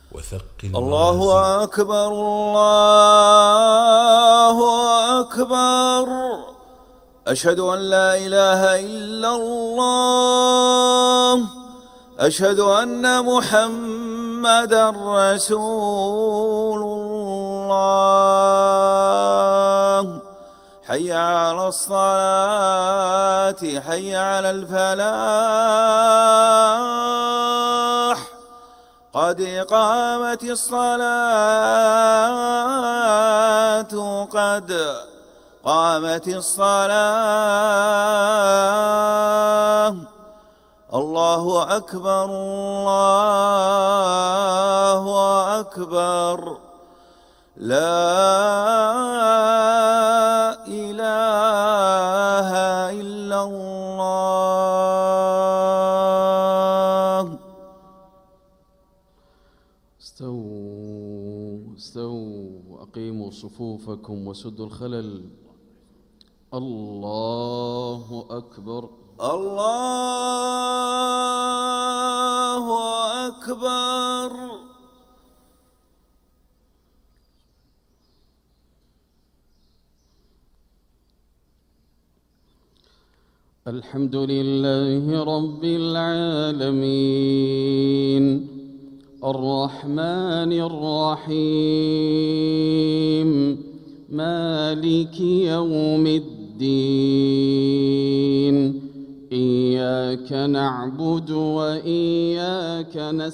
وثقل الله موازين. أكبر الله أكبر. أشهد أن لا إله إلا الله. أشهد أن محمدا رسول الله. حي على الصلاة، حي على الفلاح، قد قامت الصلاة، قد قامت الصلاة. الله أكبر الله أكبر. لا إله إلا الله. استووا أقيموا صفوفكم وسدوا الخلل. الله أكبر الله أكبر. الحمد لله رب العالمين الرحمن الرحيم مالك يوم الدين. إياك نعبد وإياك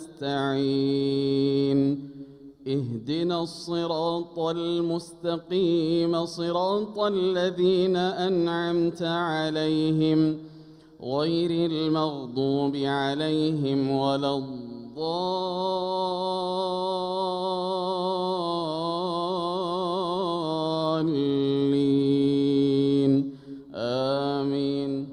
نستعين. اهدنا الصراط المستقيم صراط الذين أنعمت عليهم غير المغضوب عليهم ولا الضالين. آمين.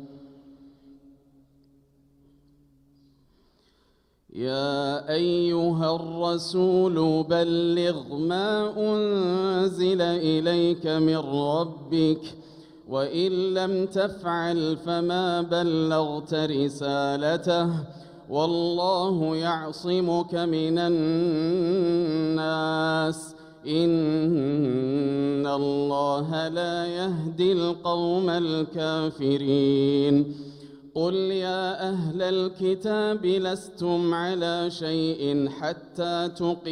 يا أيها الرسول بلغ ما أنزل إليك من ربك وإن لم تفعل فما بلغت رسالته والله يعصمك من الناس إن الله لا يهدي القوم الكافرين. قل يا أهل الكتاب لستم على شيء حتى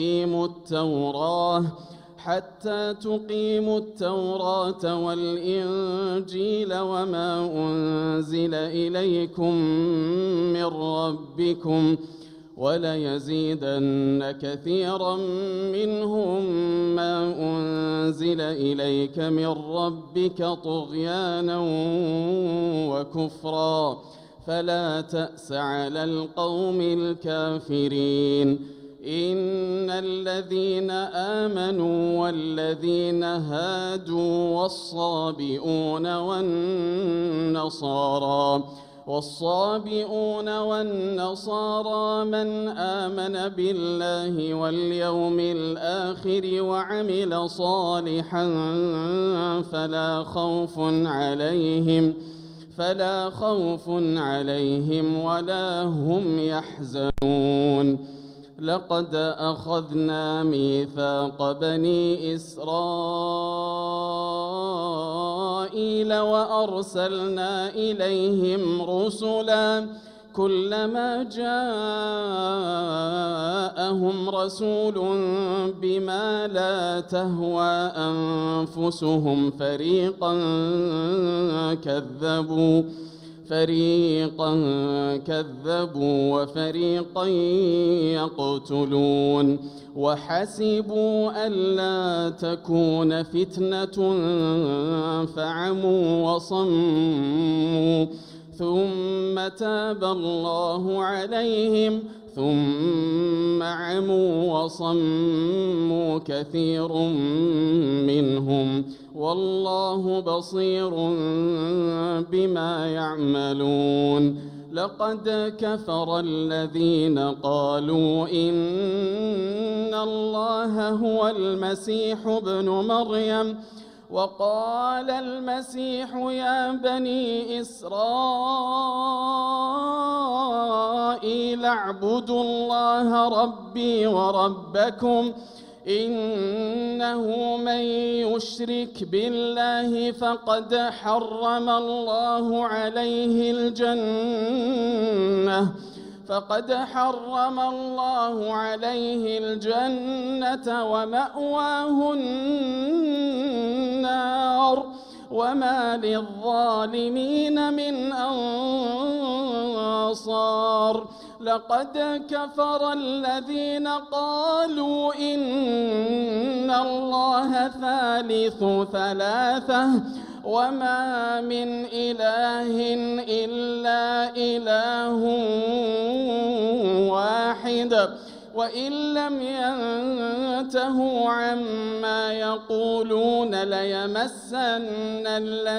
تقيموا التوراة والإنجيل وما أنزل إليكم من ربكم وليزيدن كثيرا منهم ما أنزل إليك من ربك طغيانا وكفرا فلا تأس على القوم الكافرين. إن الذين آمنوا والذين هادوا والصابئون والنصارى من آمن بالله واليوم الآخر وعمل صالحا فلا خوف عليهم ولا هم يحزنون. لقد أخذنا ميثاق بني إسرائيل وأرسلنا إليهم رسلا كلما جاءهم رسول بما لا تهوى أنفسهم فريقا كذبوا وفريقا يقتلون. وحسبوا ألا تكون فتنة فعموا وصموا ثم تاب الله عليهم ثم عموا وصموا كثير منهم والله بصير بما يعملون. لقد كفر الذين قالوا إن الله هو المسيح ابن مريم وقال المسيح يا بني إسرائيل اعبدوا الله ربي وربكم إنه من يشرك بالله فقد حرم الله عليه الجنة ومأواه النار وما للظالمين من أنصار لقد كفر الذين قالوا إن الله ثالث ثلاثة وما من إله إلا إله واحد وإن لم ينتهوا عما يقولون ليمسن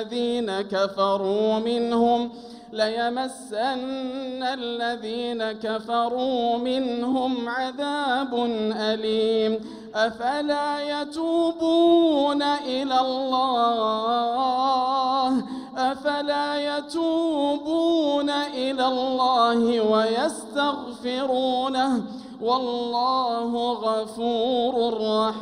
الذين كفروا منهم عذاب أليم أفلا يتوبون إلى الله ويستغفرونه والله غفور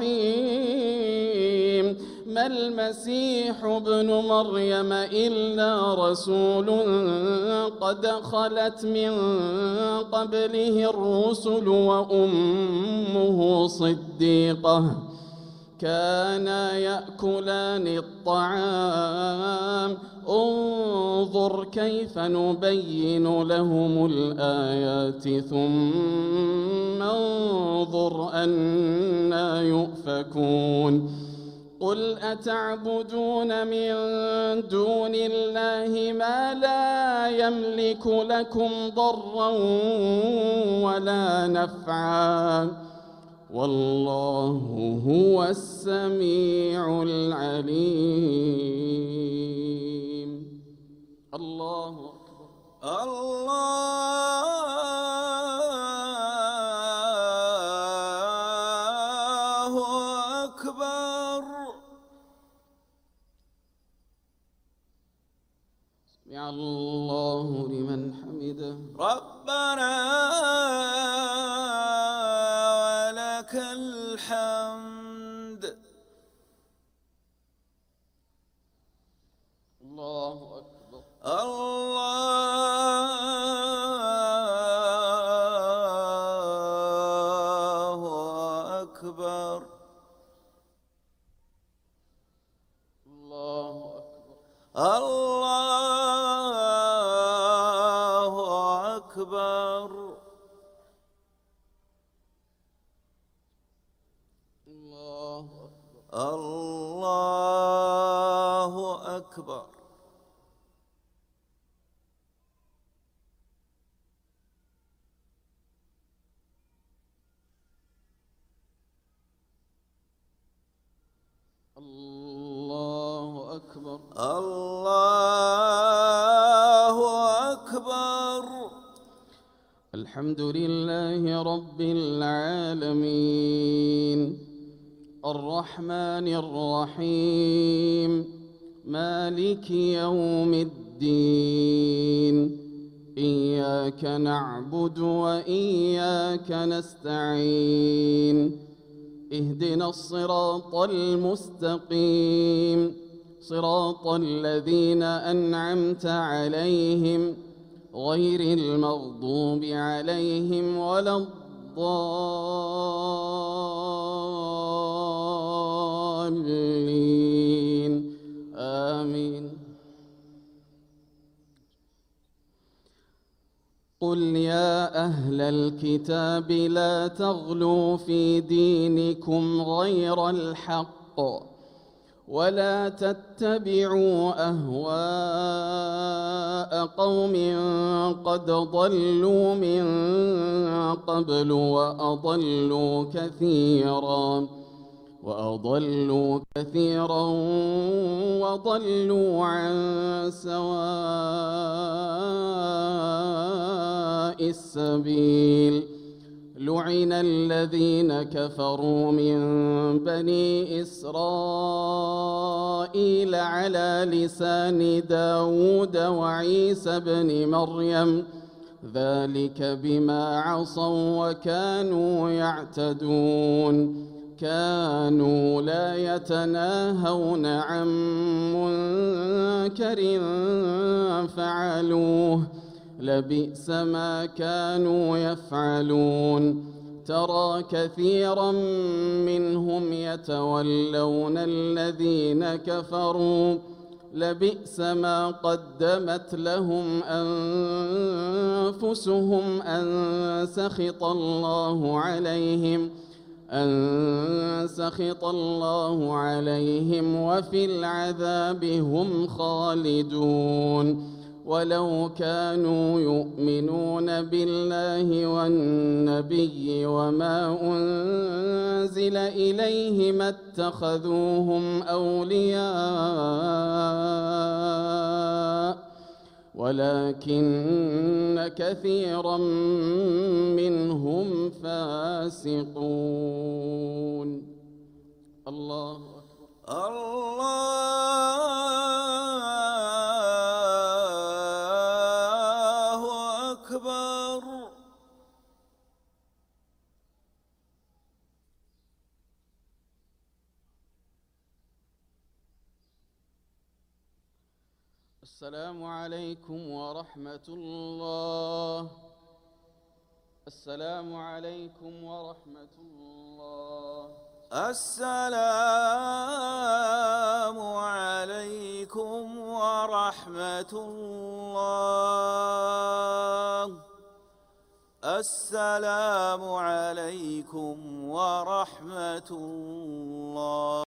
رحيم ما المسيح ابن مريم إلا رسول قد خلت من قبله الرسل وأمه صديقة كانا يأكلان الطعام انظر كيف نبين لهم الآيات ثم انظر أنى يؤفكون قل أتعبدون من دون الله ما لا يملك لكم ضرا ولا نفعا والله هو السميع العليم الله أكبر الله أكبر سمع الله لمن حمده ربنا ولك الحمد الله أكبر الله أكبر الله أكبر الله أكبر الله أكبر الله أكبر الله أكبر الله أكبر الحمد لله رب العالمين الرحمن الرحيم مالك يوم الدين إياك نعبد وإياك نستعين اهدنا الصراط المستقيم صراط الذين أنعمت عليهم غير المغضوب عليهم ولا الضالين آمين قل يا أهل الكتاب لا تغلوا في دينكم غير الحق ولا تتبعوا أهواء قوم قد ضلوا من قبل وأضلوا كثيرا وضلوا عن سواء السبيل لعن الذين كفروا من بني إسرائيل على لسان داود وعيسى بن مريم ذلك بما عصوا وكانوا يعتدون كانوا لا يتناهون عن منكر فعلوه لبئس ما كانوا يفعلون ترى كثيرا منهم يتولون الذين كفروا لبئس ما قدمت لهم أنفسهم أن سخط الله عليهم وفي العذاب هم خالدون ولو كانوا يؤمنون بالله والنبي وما أنزل إليه ما اتخذوهم أولياء ولكن كثيرا منهم فاسقون. الله أكبر. الله أكبر. السلام عليكم ورحمة الله. السلام عليكم ورحمة الله. السلام عليكم ورحمة الله. السلام عليكم ورحمة الله.